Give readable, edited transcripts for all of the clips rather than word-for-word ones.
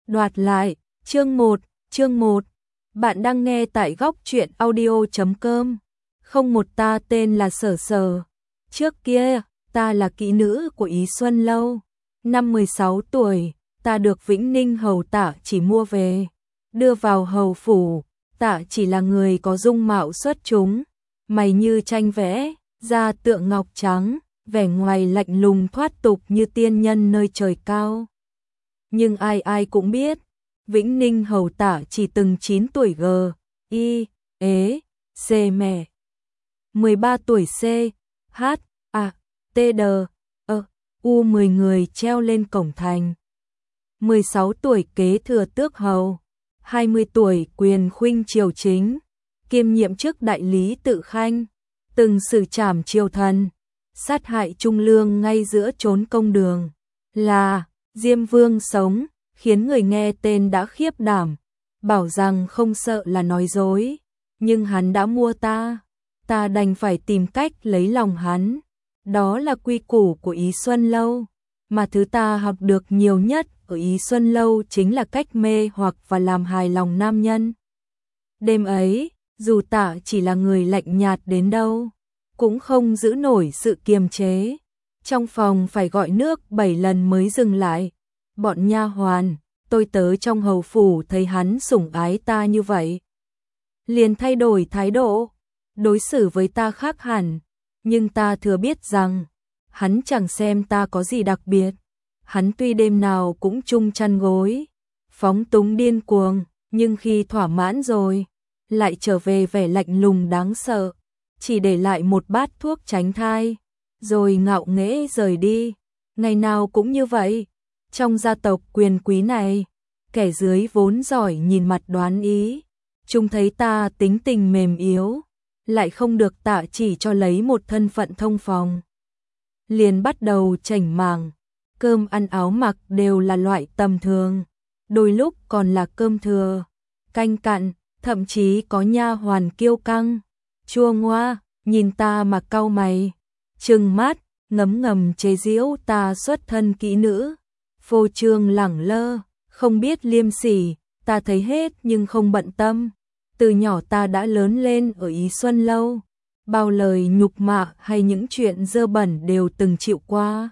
Đoạt lại, chương 1. Bạn đang nghe tại góc truyện audio.com. Không một, ta tên là Sở Sở. Trước kia, ta là kỹ nữ của Ý Xuân Lâu. Năm 16 tuổi, ta được Vĩnh Ninh hầu Tạ chỉ mua về, đưa vào hầu phủ. Tạ chỉ là người có dung mạo xuất chúng, mày như tranh vẽ, da tượng ngọc trắng, vẻ ngoài lạnh lùng thoát tục như tiên nhân nơi trời cao. Nhưng ai ai cũng biết, Vĩnh Ninh hầu Tạ chỉ từng 9 tuổi g, y, ế, c mẹ. 13 tuổi c, h, a, t d, u 10 người treo lên cổng thành. 16 tuổi kế thừa tước hầu, 20 tuổi quyền khuynh triều chính, kiêm nhiệm chức đại lý tự khanh, từng xử trảm triều thần, sát hại trung lương ngay giữa chốn công đường. Là Diêm Vương sống, khiến người nghe tên đã khiếp đảm, bảo rằng không sợ là nói dối, nhưng hắn đã mua ta đành phải tìm cách lấy lòng hắn. Đó là quy củ của Ý Xuân Lâu, mà thứ ta học được nhiều nhất ở Ý Xuân Lâu chính là cách mê hoặc và làm hài lòng nam nhân. Đêm ấy, dù Tạ chỉ là người lạnh nhạt đến đâu, cũng không giữ nổi sự kiềm chế. Trong phòng phải gọi nước 7 lần mới dừng lại. Bọn nha hoàn, tôi tớ trong hầu phủ thấy hắn sủng ái ta như vậy, liền thay đổi thái độ, đối xử với ta khác hẳn. Nhưng ta thừa biết rằng, hắn chẳng xem ta có gì đặc biệt. Hắn tuy đêm nào cũng chung chăn gối, phóng túng điên cuồng, nhưng khi thỏa mãn rồi, lại trở về vẻ lạnh lùng đáng sợ, chỉ để lại một bát thuốc tránh thai, rồi ngạo nghễ rời đi. Ngày nào cũng như vậy. Trong gia tộc quyền quý này, kẻ dưới vốn giỏi nhìn mặt đoán ý, chúng thấy ta tính tình mềm yếu, lại không được Tạ chỉ cho lấy một thân phận thông phòng, liền bắt đầu chảnh mảng. Cơm ăn áo mặc đều là loại tầm thường, đôi lúc còn là cơm thừa, canh cặn, thậm chí có nha hoàn kiêu căng, chua ngoa, nhìn ta mà cau mày, trừng mắt, ngấm ngầm chế giễu ta xuất thân kỹ nữ, phô trương lẳng lơ, không biết liêm sỉ. Ta thấy hết nhưng không bận tâm. Từ nhỏ ta đã lớn lên ở Ý Xuân Lâu, bao lời nhục mạ hay những chuyện dơ bẩn đều từng chịu qua.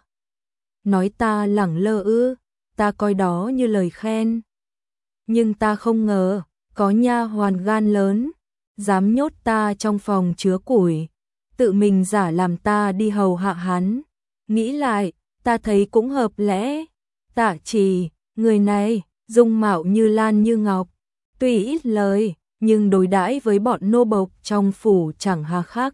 Nói ta lẳng lơ ư, ta coi đó như lời khen. Nhưng ta không ngờ, có nha hoàn gan lớn, dám nhốt ta trong phòng chứa củi, tự mình giả làm ta đi hầu hạ hắn. Nghĩ lại, ta thấy cũng hợp lẽ. Tạ chỉ, người này, dung mạo như lan như ngọc, tuy ít lời, nhưng đối đãi với bọn nô bộc trong phủ chẳng hà khắc.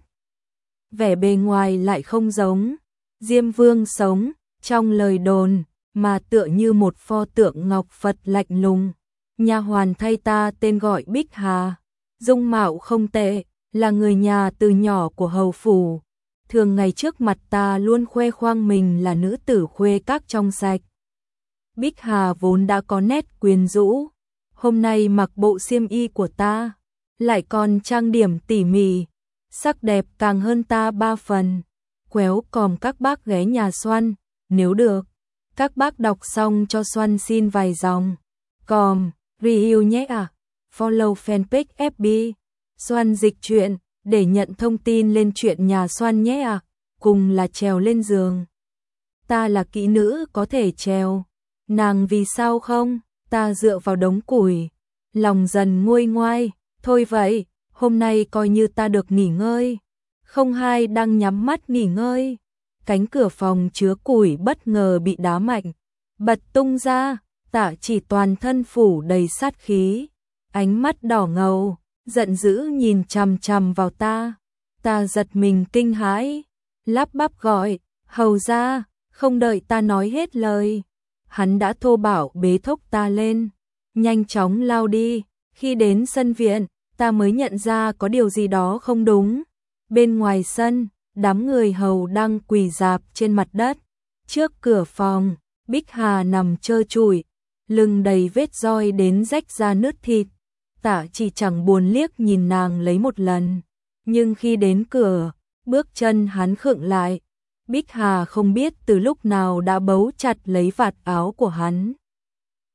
Vẻ bề ngoài lại không giống Diêm Vương sống, trong lời đồn, mà tựa như một pho tượng ngọc Phật lạnh lùng. Nha hoàn thay ta tên gọi Bích Hà, dung mạo không tệ, là người nhà từ nhỏ của hầu phủ. Thường ngày trước mặt ta luôn khoe khoang mình là nữ tử khuê các trong sạch. Bích Hà vốn đã có nét quyến rũ, hôm nay mặc bộ xiêm y của ta, lại còn trang điểm tỉ mỉ, sắc đẹp càng hơn ta 3 phần. Quéo còm các bác ghé nhà Xoăn, nếu được, các bác đọc xong cho Xoăn xin vài dòng. Còm, review nhé à, follow fanpage FB, Xoăn dịch truyện, để nhận thông tin lên chuyện nhà Xoăn nhé à, cùng là trèo lên giường. Ta là kỹ nữ có thể trèo, nàng vì sao không, ta dựa vào đống củi, lòng dần nguôi ngoai, thôi vậy, hôm nay coi như ta được nghỉ ngơi. Không hai đang nhắm mắt nghỉ ngơi, cánh cửa phòng chứa củi bất ngờ bị đá mạnh, bật tung ra. Tạ chỉ toàn thân phủ đầy sát khí, ánh mắt đỏ ngầu, giận dữ nhìn chằm chằm vào ta. Ta giật mình kinh hãi, lắp bắp gọi, hầu ra. Không đợi ta nói hết lời, hắn đã thô bạo bế thốc ta lên, nhanh chóng lao đi. Khi đến sân viện, ta mới nhận ra có điều gì đó không đúng. Bên ngoài sân, đám người hầu đang quỳ rạp trên mặt đất. Trước cửa phòng, Bích Hà nằm trơ trụi, lưng đầy vết roi đến rách ra nứt thịt. Tạ chỉ chẳng buồn liếc nhìn nàng lấy một lần, nhưng khi đến cửa, bước chân hắn khựng lại. Bích Hà không biết từ lúc nào đã bấu chặt lấy vạt áo của hắn.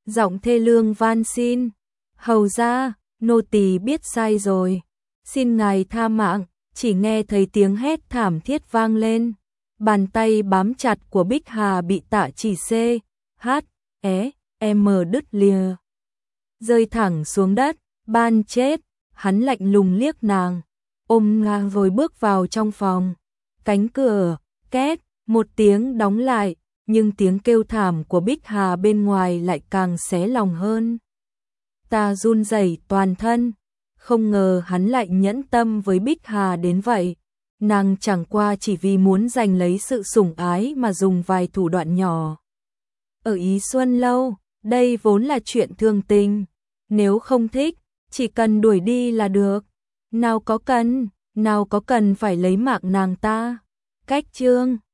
giọng thê lương van xin. Hầu ra, nô tỳ biết sai rồi. Xin ngài tha mạng, chỉ nghe thấy tiếng hét thảm thiết vang lên. Bàn tay bám chặt của Bích Hà bị Tạ Chỉ C, H, E, M đứt lìa. Rơi thẳng xuống đất, ban chết, hắn lạnh lùng liếc nàng, ôm ngang rồi bước vào trong phòng. Cánh cửa, két, một tiếng đóng lại, nhưng tiếng kêu thảm của Bích Hà bên ngoài lại càng xé lòng hơn. Ta run rẩy toàn thân, không ngờ hắn lại nhẫn tâm với Bích Hà đến vậy. Nàng chẳng qua chỉ vì muốn giành lấy sự sủng ái mà dùng vài thủ đoạn nhỏ. Ở Ý Xuân Lâu, đây vốn là chuyện thường tình. Nếu không thích, chỉ cần đuổi đi là được. Nào có cần phải lấy mạng nàng ta. Cách chương